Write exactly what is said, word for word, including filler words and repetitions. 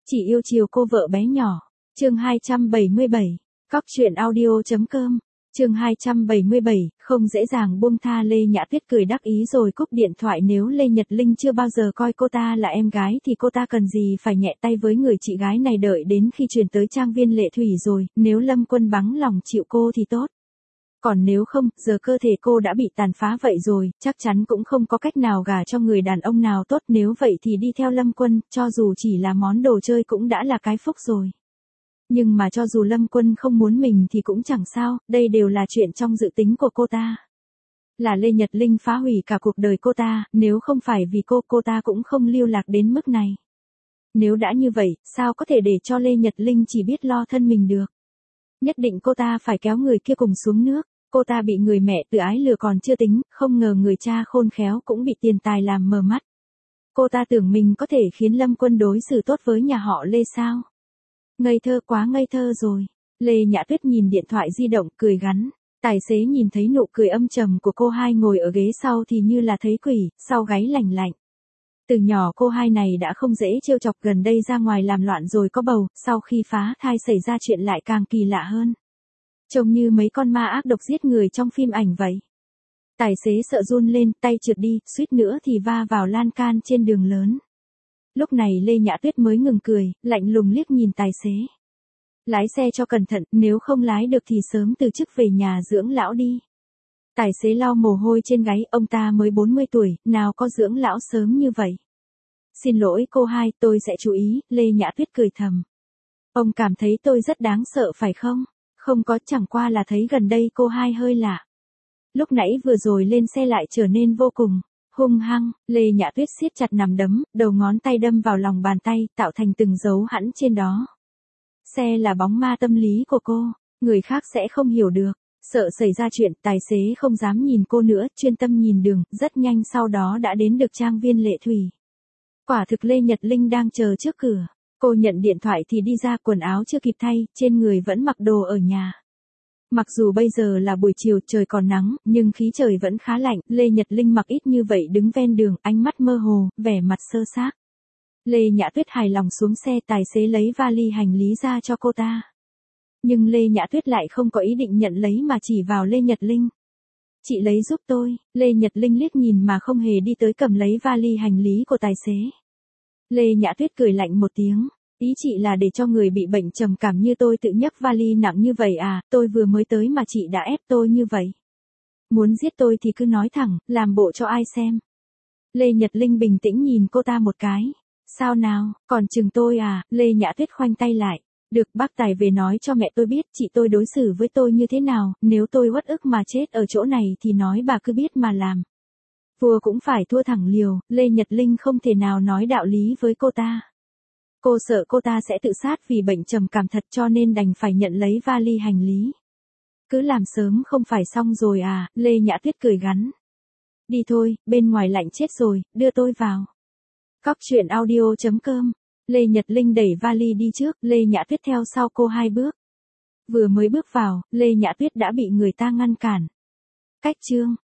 Chỉ yêu chiều cô vợ bé nhỏ. Chương hai trăm bảy mươi bảy. Cóc truyện audio chấm com. Chương hai trăm bảy mươi bảy, không dễ dàng buông tha. Lê Nhã Tuyết cười đắc ý rồi cúp điện thoại. Nếu Lê Nhật Linh chưa bao giờ coi cô ta là em gái thì cô ta cần gì phải nhẹ tay với người chị gái này. Đợi đến khi chuyển tới trang viên Lệ Thủy rồi, nếu Lâm Quân bằng lòng chịu cô thì tốt. Còn nếu không, giờ cơ thể cô đã bị tàn phá vậy rồi, chắc chắn cũng không có cách nào gả cho người đàn ông nào tốt. Nếu vậy thì đi theo Lâm Quân, cho dù chỉ là món đồ chơi cũng đã là cái phúc rồi. Nhưng mà cho dù Lâm Quân không muốn mình thì cũng chẳng sao, đây đều là chuyện trong dự tính của cô ta. Là Lê Nhật Linh phá hủy cả cuộc đời cô ta, nếu không phải vì cô, cô ta cũng không lưu lạc đến mức này. Nếu đã như vậy, sao có thể để cho Lê Nhật Linh chỉ biết lo thân mình được? Nhất định cô ta phải kéo người kia cùng xuống nước. Cô ta bị người mẹ tự ái lừa còn chưa tính, không ngờ người cha khôn khéo cũng bị tiền tài làm mờ mắt. Cô ta tưởng mình có thể khiến Lâm Quân đối xử tốt với nhà họ Lê sao? Ngây thơ, quá ngây thơ rồi. Lê Nhã Tuyết nhìn điện thoại di động, cười gắn. Tài xế nhìn thấy nụ cười âm trầm của cô hai ngồi ở ghế sau thì như là thấy quỷ, sau gáy lạnh lạnh. Từ nhỏ cô hai này đã không dễ trêu chọc, gần đây ra ngoài làm loạn rồi có bầu, sau khi phá thai xảy ra chuyện lại càng kỳ lạ hơn. Trông như mấy con ma ác độc giết người trong phim ảnh vậy. Tài xế sợ run lên, tay trượt đi, suýt nữa thì va vào lan can trên đường lớn. Lúc này Lê Nhã Tuyết mới ngừng cười, lạnh lùng liếc nhìn tài xế. Lái xe cho cẩn thận, nếu không lái được thì sớm từ chức về nhà dưỡng lão đi. Tài xế lau mồ hôi trên gáy, ông ta mới bốn mươi tuổi, nào có dưỡng lão sớm như vậy. Xin lỗi cô hai, tôi sẽ chú ý. Lê Nhã Tuyết cười thầm. Ông cảm thấy tôi rất đáng sợ phải không? Không có, chẳng qua là thấy gần đây cô hai hơi lạ. Lúc nãy vừa rồi lên xe lại trở nên vô cùng hung hăng. Lê Nhã Tuyết siết chặt nắm đấm, đầu ngón tay đâm vào lòng bàn tay, tạo thành từng dấu hẳn trên đó. Xe là bóng ma tâm lý của cô, người khác sẽ không hiểu được. Sợ xảy ra chuyện, tài xế không dám nhìn cô nữa, chuyên tâm nhìn đường, rất nhanh sau đó đã đến được trang viên Lệ Thủy. Quả thực Lê Nhật Linh đang chờ trước cửa. Cô nhận điện thoại thì đi ra, quần áo chưa kịp thay, trên người vẫn mặc đồ ở nhà. Mặc dù bây giờ là buổi chiều, trời còn nắng, nhưng khí trời vẫn khá lạnh. Lê Nhật Linh mặc ít như vậy đứng ven đường, ánh mắt mơ hồ, vẻ mặt sơ xác. Lê Nhã Tuyết hài lòng xuống xe, tài xế lấy vali hành lý ra cho cô ta. Nhưng Lê Nhã Tuyết lại không có ý định nhận lấy mà chỉ vào Lê Nhật Linh. Chị lấy giúp tôi. Lê Nhật Linh liếc nhìn mà không hề đi tới cầm lấy vali hành lý của tài xế. Lê Nhã Tuyết cười lạnh một tiếng. Ý chị là để cho người bị bệnh trầm cảm như tôi tự nhấc vali nặng như vậy à? Tôi vừa mới tới mà chị đã ép tôi như vậy. Muốn giết tôi thì cứ nói thẳng, làm bộ cho ai xem. Lê Nhật Linh bình tĩnh nhìn cô ta một cái. Sao nào, còn chừng tôi à? Lê Nhã Tuyết khoanh tay lại. Được, bác Tài về nói cho mẹ tôi biết chị tôi đối xử với tôi như thế nào. Nếu tôi uất ức mà chết ở chỗ này thì nói bà cứ biết mà làm. Vua cũng phải thua thẳng liều. Lê Nhật Linh không thể nào nói đạo lý với cô ta. Cô sợ cô ta sẽ tự sát vì bệnh trầm cảm thật, cho nên đành phải nhận lấy vali hành lý. Cứ làm sớm không phải xong rồi à? Lê Nhã Tuyết cười gắn. Đi thôi, bên ngoài lạnh chết rồi, đưa tôi vào. Cóc truyện audio chấm com. Lê Nhật Linh đẩy vali đi trước, Lê Nhã Tuyết theo sau cô hai bước. Vừa mới bước vào, Lê Nhã Tuyết đã bị người ta ngăn cản. Cách chương.